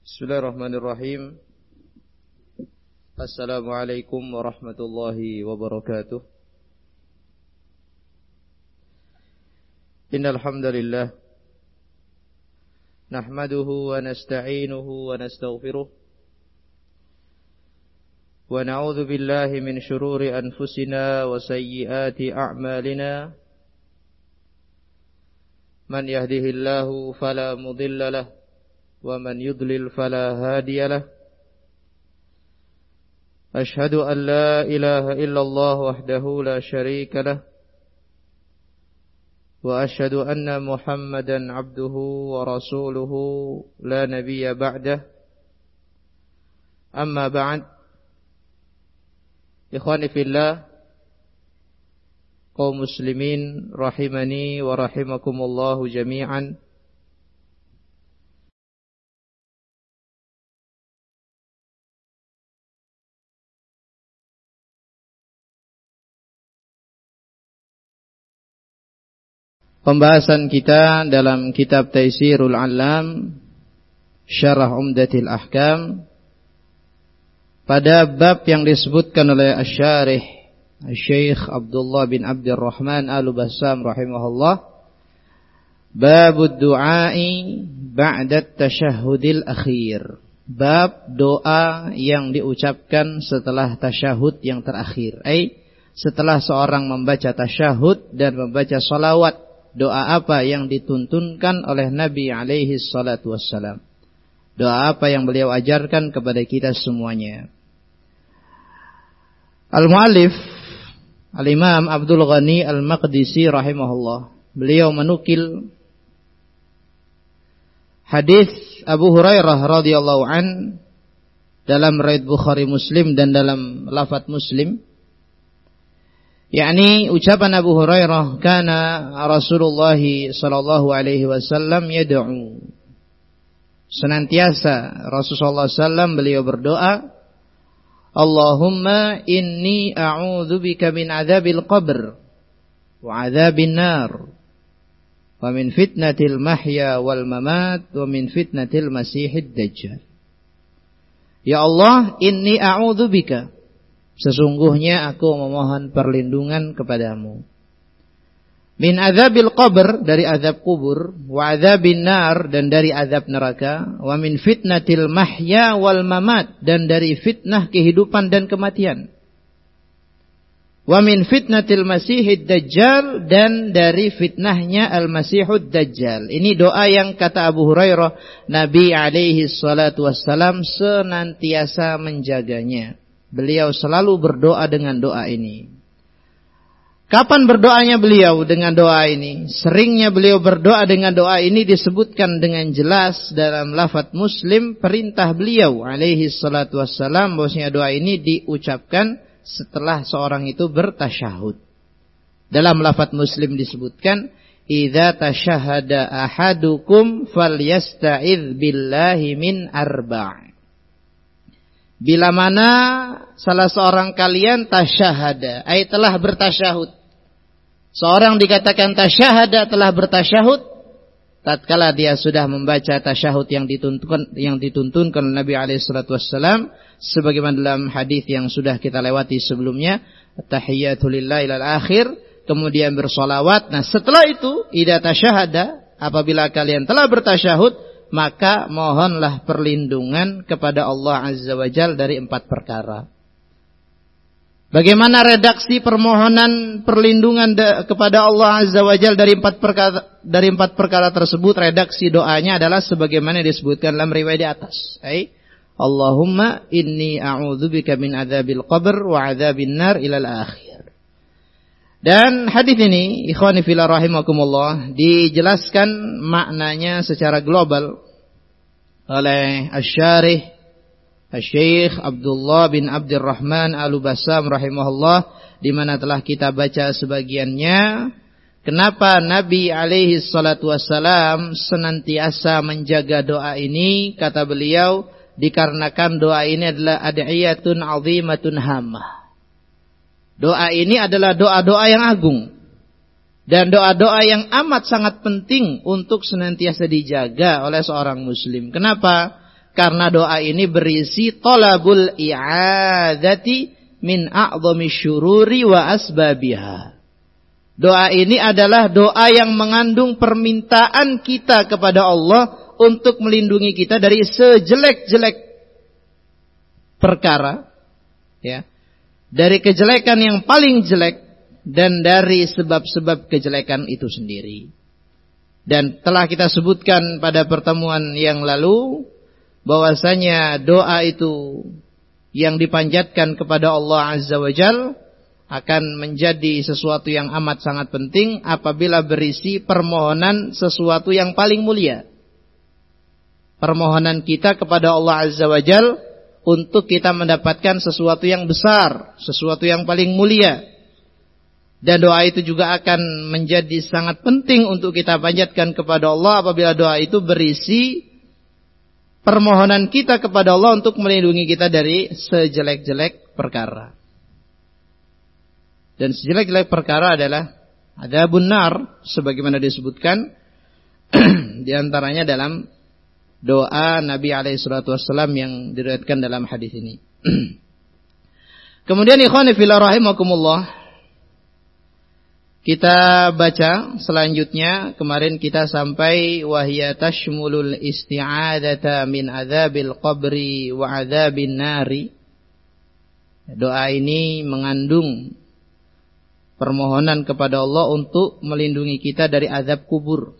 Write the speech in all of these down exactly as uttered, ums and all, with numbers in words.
Bismillahirrahmanirrahim. Assalamualaikum warahmatullahi wabarakatuh. Innal hamdalillah nahmaduhu wa nasta'inuhu wa nastaghfiruh wa na'udzu billahi min shururi anfusina wa sayyiati a'malina. Man yahdihillahu fala mudilla lahu wa man yudlil fala hadiya lahu. Ashhadu an la ilaha illallah wahdahu la syarika lahu wa ashhadu anna Muhammadan abduhu wa rasuluhu la nabiyya ba'dah. Amma ba'd. Ikhwani fillah, kaum muslimin rahimani wa rahimakumullahu jami'an. Pembahasan kita dalam kitab Taisirul Alam Syarah Umdatil Ahkam pada bab yang disebutkan oleh Asy-Syarih Syekh Abdullah bin Abdurrahman Al-Bassam rahimahullah, Babud du'ai ba'da tasyahhudil akhir, bab doa yang diucapkan setelah tasyahud yang terakhir, ai setelah seorang membaca tasyahud dan membaca salawat. Doa apa yang dituntunkan oleh Nabi alaihi salatu wassalam? Doa apa yang beliau ajarkan kepada kita semuanya? Al-Mu'allif Al-Imam Abdul Ghani Al-Maqdisi rahimahullah, beliau menukil hadis Abu Hurairah radhiyallahu an dalam riwayat Bukhari Muslim dan dalam lafaz Muslim, yakni ucapan Abu Hurairah, kana Rasulullah sallallahu alaihi wasallam yad'u, senantiasa Rasulullah sallallahu alaihi wasallam beliau berdoa, Allahumma inni a'udzubika min adzabil qabr wa adzabin nar wa min fitnatil mahya wal mamat wa min fitnatil masihid dajjal. Ya Allah, inni a'udzubika, sesungguhnya aku memohon perlindungan kepadamu, min adzabil qabr, dari azab kubur, wa adzabin nar, dan dari azab neraka, wa min fitnatil mahya wal mamat, dan dari fitnah kehidupan dan kematian, wa min fitnatil masihid dajjal, dan dari fitnahnya al-masihud dajjal. Ini doa yang kata Abu Hurairah Nabi alaihi salatu wassalam senantiasa menjaganya. Beliau selalu berdoa dengan doa ini. Kapan berdoanya beliau dengan doa ini? Seringnya beliau berdoa dengan doa ini disebutkan dengan jelas dalam lafaz Muslim, perintah beliau alaihi salatu wassalam bahwasanya doa ini diucapkan setelah seorang itu bertasyahud. Dalam lafaz Muslim disebutkan, idza tasyahada ahadukum falyasta'idz billahi min arba'. Bila mana salah seorang kalian tasyahada, ay telah bertasyahud. Seorang dikatakan tasyahada, telah bertasyahud tatkala dia sudah membaca tasyahud yang dituntunkan yang dituntunkan oleh Nabi alaihi salatu wassalam, sebagaimana dalam hadis yang sudah kita lewati sebelumnya, at-tahiyyatu lillahi ilal akhir, kemudian bersolawat. Nah, setelah itu idza tasyahada, apabila kalian telah bertasyahud, maka mohonlah perlindungan kepada Allah Azza wa Jalla dari empat perkara. Bagaimana redaksi permohonan perlindungan kepada Allah Azza wa Jalla dari empat perkara dari empat perkara tersebut? Redaksi doanya adalah sebagaimana disebutkan dalam riwayat di atas. Ai Allahumma inni a'udzubika min adzabil qabr wa adzabin nar ilal akhir. Dan hadis ini, ikhwani fillah rahimakumullah, dijelaskan maknanya secara global oleh Asy-Syarih Syekh Abdullah bin Abdurrahman Al-Bassam rahimahullah, di mana telah kita baca sebagiannya. Kenapa Nabi alaihi salatu wassalam senantiasa menjaga doa ini? Kata beliau, dikarenakan doa ini adalah ad'iyatun 'azimatun hammah. Doa ini adalah doa-doa yang agung dan doa-doa yang amat sangat penting untuk senantiasa dijaga oleh seorang muslim. Kenapa? Karena doa ini berisi talabul i'adzati min a'zami syururi wa asbabiha. Doa ini adalah doa yang mengandung permintaan kita kepada Allah untuk melindungi kita dari sejelek-jelek perkara, ya, dari kejelekan yang paling jelek dan dari sebab-sebab kejelekan itu sendiri. Dan telah kita sebutkan pada pertemuan yang lalu bahwasanya doa itu yang dipanjatkan kepada Allah Azza wa Jalla akan menjadi sesuatu yang amat sangat penting apabila berisi permohonan sesuatu yang paling mulia. Permohonan kita kepada Allah Azza wa Jalla untuk kita mendapatkan sesuatu yang besar, sesuatu yang paling mulia. Dan doa itu juga akan menjadi sangat penting untuk kita panjatkan kepada Allah apabila doa itu berisi permohonan kita kepada Allah untuk melindungi kita dari sejelek-jelek perkara. Dan sejelek-jelek perkara adalah adzabun nar, sebagaimana disebutkan di antaranya dalam doa Nabi alaihi salatu wassalam yang diriwayatkan dalam hadis ini. Kemudian ikhwani fillah rahimakumullah, kita baca selanjutnya. Kemarin kita sampai wahya tashmulul isti'adzata min adzabil qabri wa adzabin nari. Doa ini mengandung permohonan kepada Allah untuk melindungi kita dari azab kubur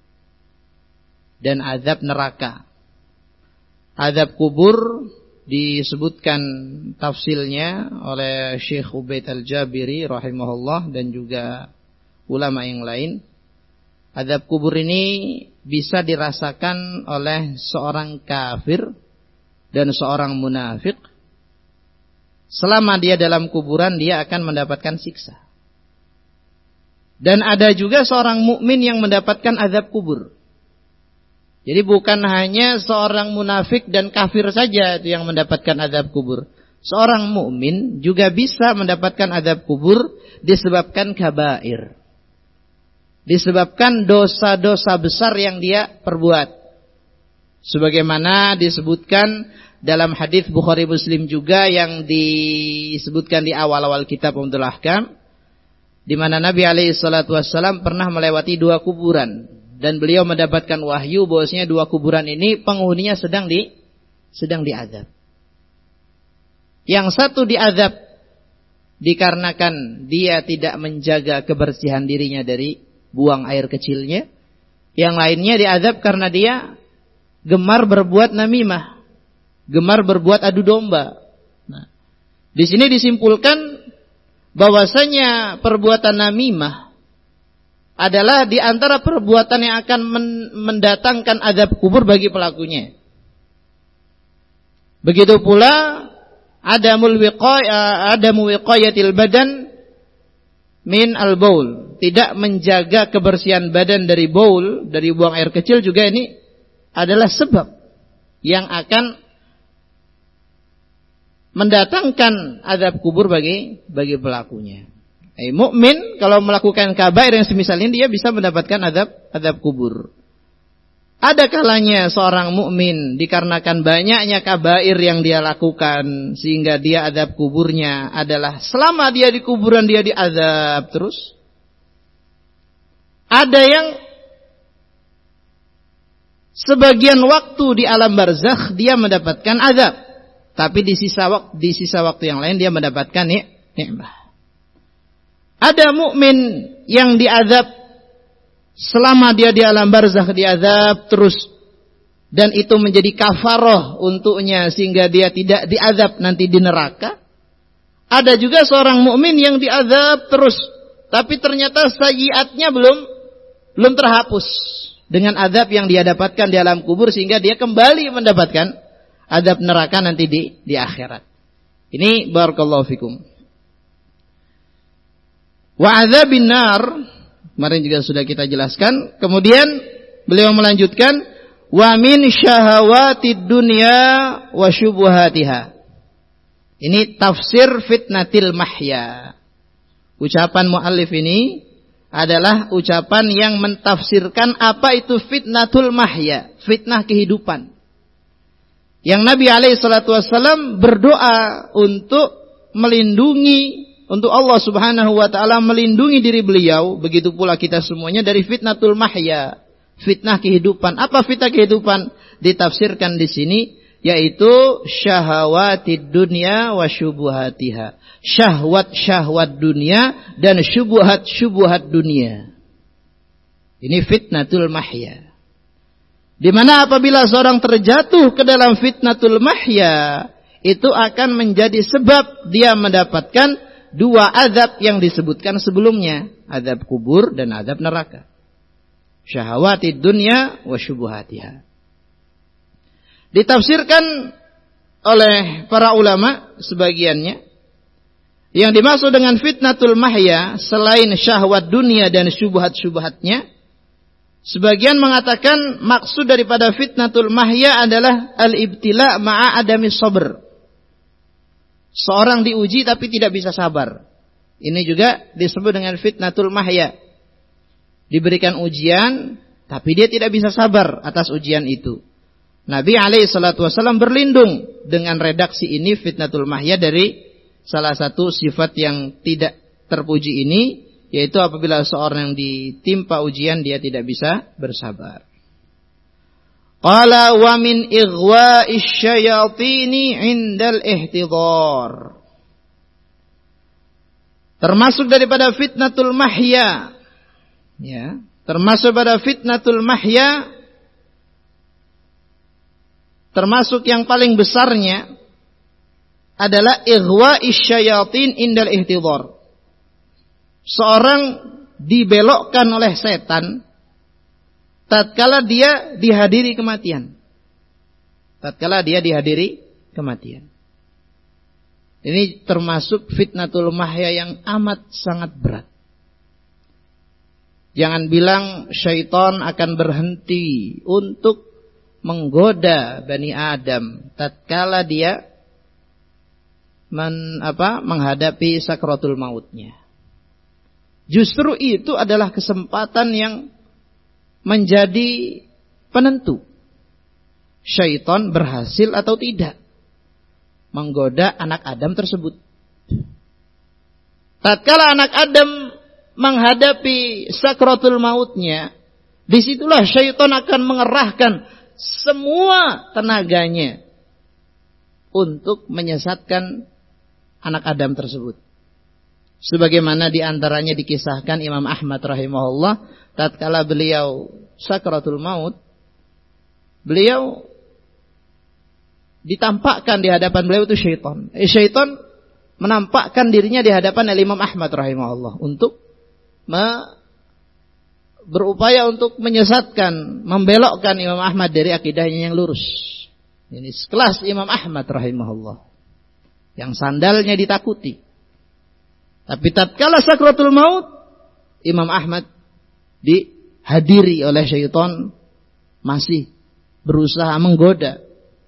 dan azab neraka. Azab kubur disebutkan tafsilnya oleh Syekh Ubaid Al-Jabiri rahimahullah dan juga ulama yang lain. Azab kubur ini bisa dirasakan oleh seorang kafir dan seorang munafik. Selama dia dalam kuburan, dia akan mendapatkan siksa. Dan ada juga seorang mukmin yang mendapatkan azab kubur. Jadi bukan hanya seorang munafik dan kafir saja itu yang mendapatkan azab kubur. Seorang mukmin juga bisa mendapatkan azab kubur disebabkan kabair. Disebabkan dosa-dosa besar yang dia perbuat. Sebagaimana disebutkan dalam hadis Bukhari Muslim juga yang disebutkan di awal-awal kitab Umdatul Ahkam, di mana Nabi alaihi salatu wassalam pernah melewati dua kuburan dan beliau mendapatkan wahyu bahwasanya dua kuburan ini penghuninya sedang di sedang diazab. Yang satu diazab dikarenakan dia tidak menjaga kebersihan dirinya dari buang air kecilnya. Yang lainnya diazab karena dia gemar berbuat namimah, gemar berbuat adu domba. Nah, di sini disimpulkan bahwasanya perbuatan namimah adalah di antara perbuatan yang akan mendatangkan azab kubur bagi pelakunya. Begitu pula adamul wiqaya adamu wiqayatil badan min al-baul, tidak menjaga kebersihan badan dari baul, dari buang air kecil juga ini adalah sebab yang akan mendatangkan azab kubur bagi bagi pelakunya. Eh, mukmin kalau melakukan kabair yang semisal ini dia bisa mendapatkan azab azab kubur. Ada kalanya seorang mukmin dikarenakan banyaknya kabair yang dia lakukan sehingga dia azab kuburnya adalah selama dia di kuburan dia diazab terus. Ada yang sebagian waktu di alam barzakh dia mendapatkan azab. Tapi di sisa waktu di sisa waktu yang lain dia mendapatkan nikmat. Ada mukmin yang diazab selama dia di alam barzakh diazab terus dan itu menjadi kafarah untuknya sehingga dia tidak diazab nanti di neraka. Ada juga seorang mukmin yang diazab terus tapi ternyata sayyiatnya belum belum terhapus dengan azab yang dia dapatkan di alam kubur sehingga dia kembali mendapatkan azab neraka nanti di di akhirat. Ini barakallahu fikum. Wa adzabin nar, kemarin juga sudah kita jelaskan. Kemudian beliau melanjutkan wa min syahawatid dunya wa syubuhatiha. Ini tafsir fitnatil mahya. Ucapan muallif ini adalah ucapan yang mentafsirkan apa itu fitnatul mahya, fitnah kehidupan. Yang Nabi alaihi salatu wassalam berdoa untuk melindungi, untuk Allah subhanahu wa ta'ala melindungi diri beliau, begitu pula kita semuanya dari fitnatul mahya, fitnah kehidupan. Apa fitnah kehidupan? Ditafsirkan di sini, yaitu syahwatid dunya wa syubuhatiha. Syahwat-syahwat dunia dan syubuhat-syubuhat dunia. Ini fitnatul mahya. Di mana apabila seorang terjatuh ke dalam fitnatul mahya, itu akan menjadi sebab dia mendapatkan dua azab yang disebutkan sebelumnya, azab kubur dan azab neraka. Syahwatid dunya wa syubuhatiha. Ditafsirkan oleh para ulama sebagiannya, yang dimaksud dengan fitnatul mahya selain syahwat dunia dan syubhat-syubhatnya, sebagian mengatakan maksud daripada fitnatul mahya adalah al-ibtila ma'a adami sabr. Seorang diuji tapi tidak bisa sabar. Ini juga disebut dengan fitnatul mahya. Diberikan ujian tapi dia tidak bisa sabar atas ujian itu. Nabi alaihi salatu wasallam berlindung dengan redaksi ini, fitnatul mahya, dari salah satu sifat yang tidak terpuji ini, yaitu apabila seorang yang ditimpa ujian dia tidak bisa bersabar. Qala wa min ighwa'ish syayatini 'indal ihtidhar. Termasuk daripada fitnatul mahya, ya, termasuk pada fitnatul mahya, termasuk yang paling besarnya adalah ighwa'ish syayatin indal ihtidhar. Seorang dibelokkan oleh setan tatkala dia dihadiri kematian. Tatkala dia dihadiri kematian. Ini termasuk fitnatul mahya yang amat sangat berat. Jangan bilang syaitan akan berhenti untuk menggoda Bani Adam tatkala dia men, apa, menghadapi sakratul mautnya. Justru itu adalah kesempatan yang menjadi penentu syaitan berhasil atau tidak menggoda anak Adam tersebut. Tatkala anak Adam menghadapi sakratul mautnya, disitulah syaitan akan mengerahkan semua tenaganya untuk menyesatkan anak Adam tersebut. Sebagaimana diantaranya dikisahkan Imam Ahmad rahimahullah, tatkala beliau sakratul maut, beliau ditampakkan di hadapan beliau itu syaitan. Eh, syaitan menampakkan dirinya di hadapan Imam Ahmad rahimahullah untuk me- berupaya untuk menyesatkan, membelokkan Imam Ahmad dari akidahnya yang lurus. Ini sekelas Imam Ahmad rahimahullah, yang sandalnya ditakuti. Tapi tatkala sakratul maut, Imam Ahmad dihadiri oleh syaitan masih berusaha menggoda.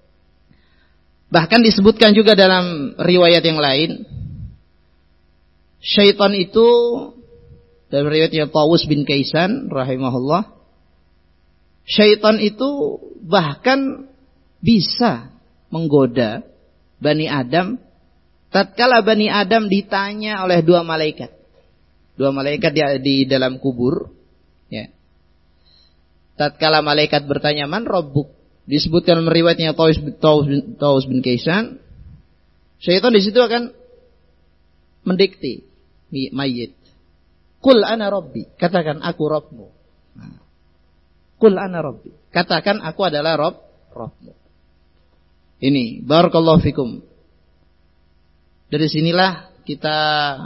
Bahkan disebutkan juga dalam riwayat yang lain, syaitan itu dalam riwayatnya Tawus bin Kaisan rahimahullah, syaitan itu bahkan bisa menggoda Bani Adam tatkala Bani Adam ditanya oleh dua malaikat. Dua malaikat di, di dalam kubur, ya. Tatkala malaikat bertanya, "Man rabbuk?" Disebutkan dalam riwayatnya Tawus bin, Tawus bin Kaisan, syaitan di situ akan mendikti mayit. Qul ana rabbi, katakan aku Rabbmu. Nah. Qul ana rabbi, katakan aku adalah Rabb, Rabbmu. Ini barakallahu fikum. Dari sinilah kita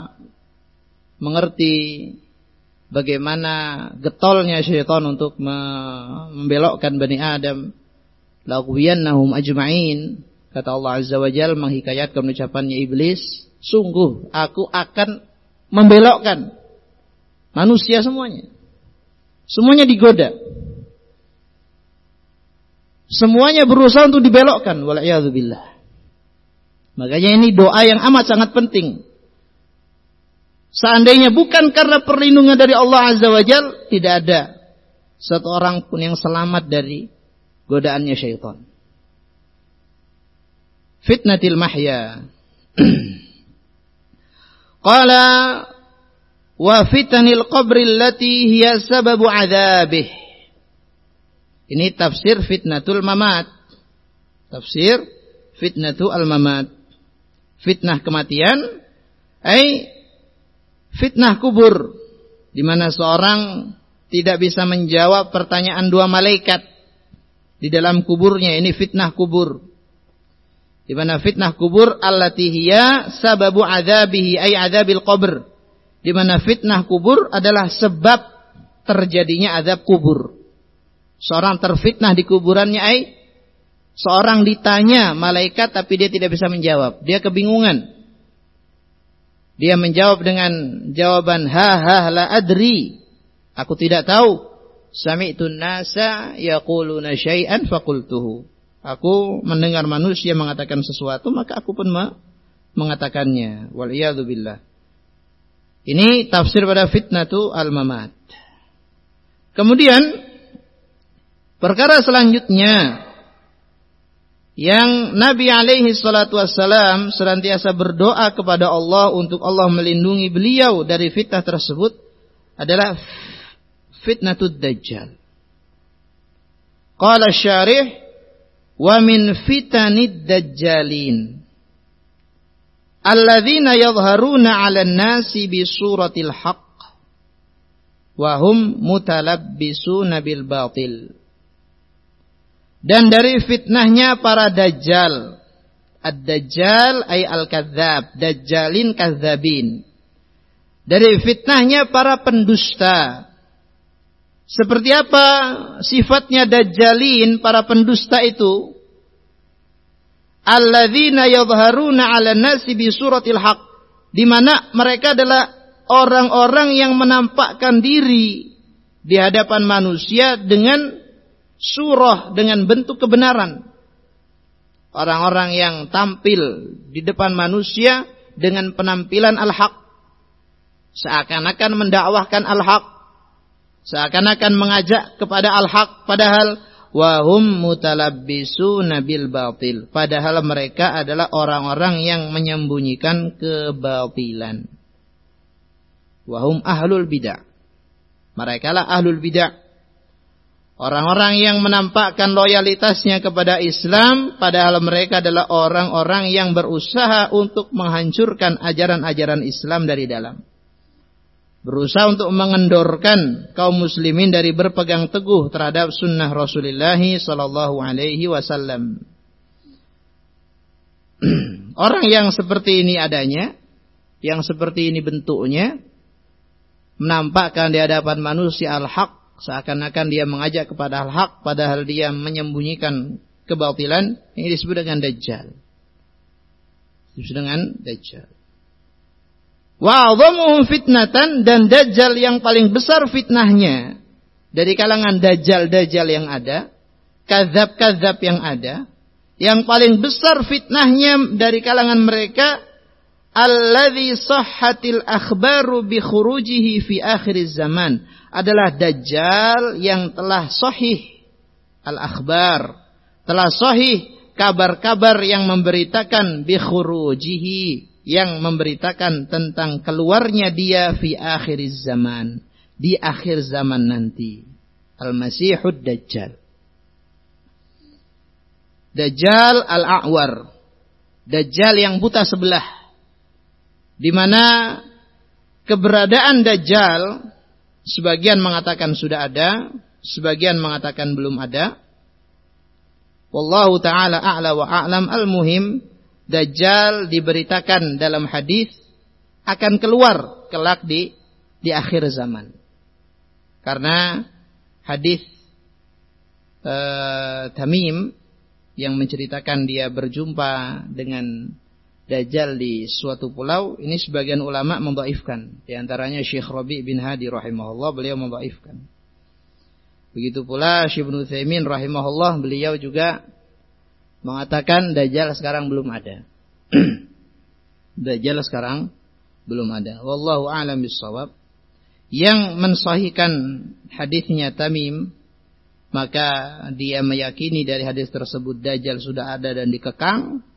mengerti bagaimana getolnya syaitan untuk membelokkan Bani Adam. Laghwiyannahum ajma'in, kata Allah Azza wa Jalla menghikayatkan ucapannya iblis, sungguh aku akan membelokkan manusia semuanya. Semuanya digoda. Semuanya berusaha untuk dibelokkan, wal'iyadzubillah. Makanya ini doa yang amat sangat penting. Seandainya bukan karena perlindungan dari Allah Azza wa Jalla, tidak ada satu orang pun yang selamat dari godaannya syaitan. fitnatil mahya. Qala wa fitanil qabri allati hiya sababu adzabih. Ini tafsir fitnatul mamat. Tafsir fitnatul mamat. Fitnah kematian ai fitnah kubur, di mana seorang tidak bisa menjawab pertanyaan dua malaikat di dalam kuburnya. Ini fitnah kubur. Di mana fitnah kubur allati hiya sababu adzabihi ay adzabil qabr. Di mana fitnah kubur adalah sebab terjadinya azab kubur. Seorang terfitnah di kuburannya ay seorang ditanya malaikat tapi dia tidak bisa menjawab. Dia kebingungan. Dia menjawab dengan jawaban ha ha la adri. Aku tidak tahu. Sami'tun nasa yaquluna syai'an faqultuhu. Aku mendengar manusia mengatakan sesuatu, maka aku pun mengatakannya. Wal iyadu billah. Ini tafsir pada fitnatu al-mamat. Kemudian perkara selanjutnya yang Nabi alaihi salatu wassalam senantiasa berdoa kepada Allah untuk Allah melindungi beliau dari fitnah tersebut adalah fitnatud dajjal. Qala syarih wa min fitanid dajjalin alladzina yadhharuna 'alan nasi bi suratil haqq wa hum mutalabbisuna bil batil. Dan dari fitnahnya para dajjal. Ad-dajjal ay al-kadzab, dajjalin kadzabin. Dari fitnahnya para pendusta. Seperti apa sifatnya dajjalin, para pendusta itu? Alladzina yadhharuna 'alan nasi bi suratil haqq, di mana mereka adalah orang-orang yang menampakkan diri di hadapan manusia dengan surah, dengan bentuk kebenaran. Orang-orang yang tampil di depan manusia dengan penampilan al-haq, seakan-akan mendakwahkan al-haq, seakan-akan mengajak kepada al-haq, padahal wahum mutalabbisuna bil batil, padahal mereka adalah orang-orang yang menyembunyikan kebatilan. Wahum ahlul bid'ah, mereka lah ahlul bid'ah, orang-orang yang menampakkan loyalitasnya kepada Islam, padahal mereka adalah orang-orang yang berusaha untuk menghancurkan ajaran-ajaran Islam dari dalam. Berusaha untuk mengendorkan kaum muslimin dari berpegang teguh terhadap sunnah Rasulullah sallallahu alaihi wasallam. Orang yang seperti ini adanya, yang seperti ini bentuknya, menampakkan di hadapan manusia al-haq, seakan-akan dia mengajak kepada al-haq, padahal dia menyembunyikan kebatilan. Ini disebut dengan dajjal. Disebut dengan dajjal. Wa 'adhamuhum fitnatan, dan dajjal yang paling besar fitnahnya dari kalangan dajjal-dajjal yang ada, kadzab-kadzab yang ada, yang paling besar fitnahnya dari kalangan mereka, alladzi sahhatil akhbaru bi khurujihi fi akhiriz zaman, adalah dajjal yang telah sahih al-akhbar, telah sahih kabar-kabar yang memberitakan bi khurujihi, yang memberitakan tentang keluarnya dia fi akhiriz zaman, di akhir zaman nanti. Al-Masihud Dajjal. Dajjal al-A'war, Dajjal yang buta sebelah, di mana keberadaan Dajjal sebagian mengatakan sudah ada, sebagian mengatakan belum ada. Wallahu ta'ala a'la wa a'lam. Al-muhim, Dajjal diberitakan dalam hadis akan keluar kelak di di akhir zaman. Karena hadis uh, Tamim yang menceritakan dia berjumpa dengan Dajjal di suatu pulau, ini sebagian ulama mendhaifkan. Di antaranya Syekh Rabi' bin Hadi rahimahullah, beliau mendhaifkan. Begitu pula Syekh Ibnu Utsaimin rahimahullah, beliau juga mengatakan Dajjal sekarang belum ada. Dajjal sekarang belum ada. Wallahu a'lam bissawab. Yang mensahihkan hadisnya Tamim, maka dia meyakini dari hadis tersebut Dajjal sudah ada dan dikekang.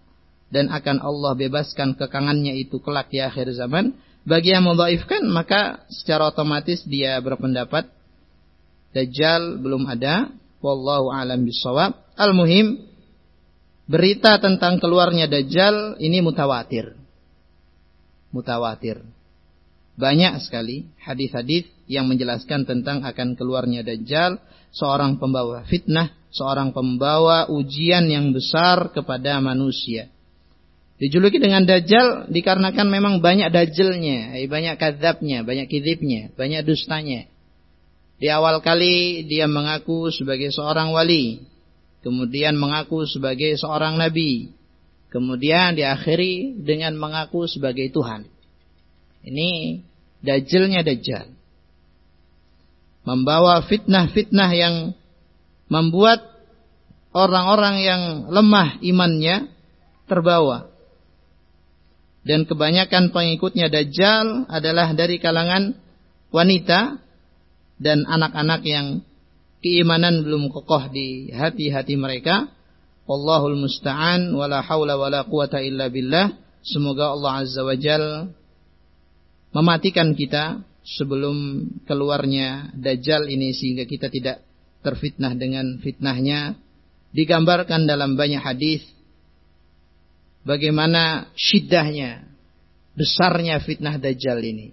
dan akan Allah bebaskan kekangannya itu kelak di akhir zaman. Bagi yang mendhaifkan, maka secara otomatis dia berpendapat Dajjal belum ada. Wallahu a'lam bishawab. Al-muhim, berita tentang keluarnya Dajjal ini mutawatir. Mutawatir. Banyak sekali hadis-hadis yang menjelaskan tentang akan keluarnya Dajjal, seorang pembawa fitnah, seorang pembawa ujian yang besar kepada manusia. Dijuluki dengan Dajjal dikarenakan memang banyak dajjalnya, banyak kadzabnya, banyak kizibnya, banyak dustanya. Di awal kali dia mengaku sebagai seorang wali, kemudian mengaku sebagai seorang nabi, kemudian diakhiri dengan mengaku sebagai Tuhan. Ini dajjalnya Dajjal. Membawa fitnah-fitnah yang membuat orang-orang yang lemah imannya terbawa. Dan kebanyakan pengikutnya Dajjal adalah dari kalangan wanita dan anak-anak yang keimanan belum kokoh di hati-hati mereka. Wallahul musta'an, wala haula wala quwata illa billah. Semoga Allah Azza wa Jal mematikan kita sebelum keluarnya Dajjal ini, sehingga kita tidak terfitnah dengan fitnahnya. Digambarkan dalam banyak hadis bagaimana syiddahnya, besarnya fitnah Dajjal ini.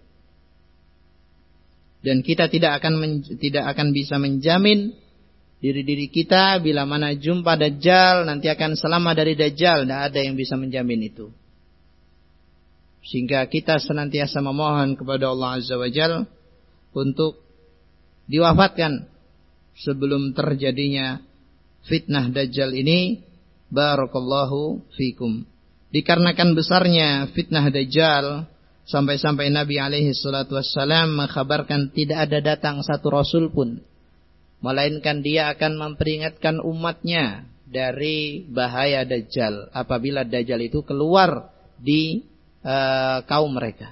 Dan kita tidak akan men, tidak akan bisa menjamin diri-diri kita bila mana jumpa Dajjal nanti akan selamat dari Dajjal. Tidak ada yang bisa menjamin itu. Sehingga kita senantiasa memohon kepada Allah Azza wa Jal untuk diwafatkan sebelum terjadinya fitnah Dajjal ini. Barakallahu fikum. Dikarenakan besarnya fitnah Dajjal, sampai-sampai Nabi alaihi salatu wassalam mengkhabarkan tidak ada datang satu rasul pun, melainkan dia akan memperingatkan umatnya dari bahaya Dajjal apabila Dajjal itu keluar di uh, kaum mereka.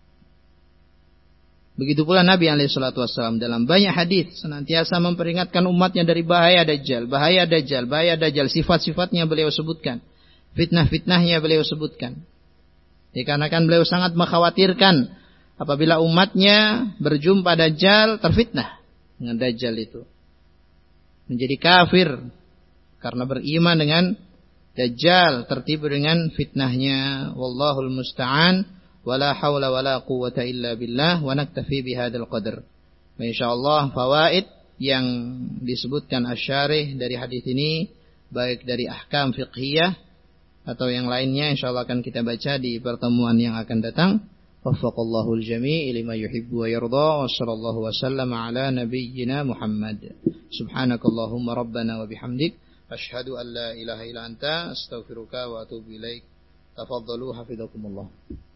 Begitu pula Nabi alaihi salatu wassalam dalam banyak hadis senantiasa memperingatkan umatnya dari bahaya Dajjal, bahaya Dajjal, bahaya Dajjal. Sifat-sifatnya beliau sebutkan, fitnah-fitnahnya beliau sebutkan. Dikarenakan beliau sangat mengkhawatirkan apabila umatnya berjumpa Dajjal terfitnah dengan Dajjal itu, menjadi kafir karena beriman dengan Dajjal, tertipu dengan fitnahnya. Wallahul musta'an. Wala hawla wala quwwata illa billah, wa naktafi bihadzal qadar. Insyaallah fawaid yang disebutkan asy-syarih dari hadis ini, baik dari ahkam fiqhiyah atau yang lainnya, insyaallah akan kita baca di pertemuan yang akan datang. Waffaqallahu al-jami' lima yuhibbu wa yarda. Wa sallallahu wasallam ala nabiyyina Muhammad. Subhanakallahumma rabbana wa bihamdik, asyhadu an la ilaha illa anta, astaghfiruka wa atubu ilaik. Tafaddalu hafizakumullah.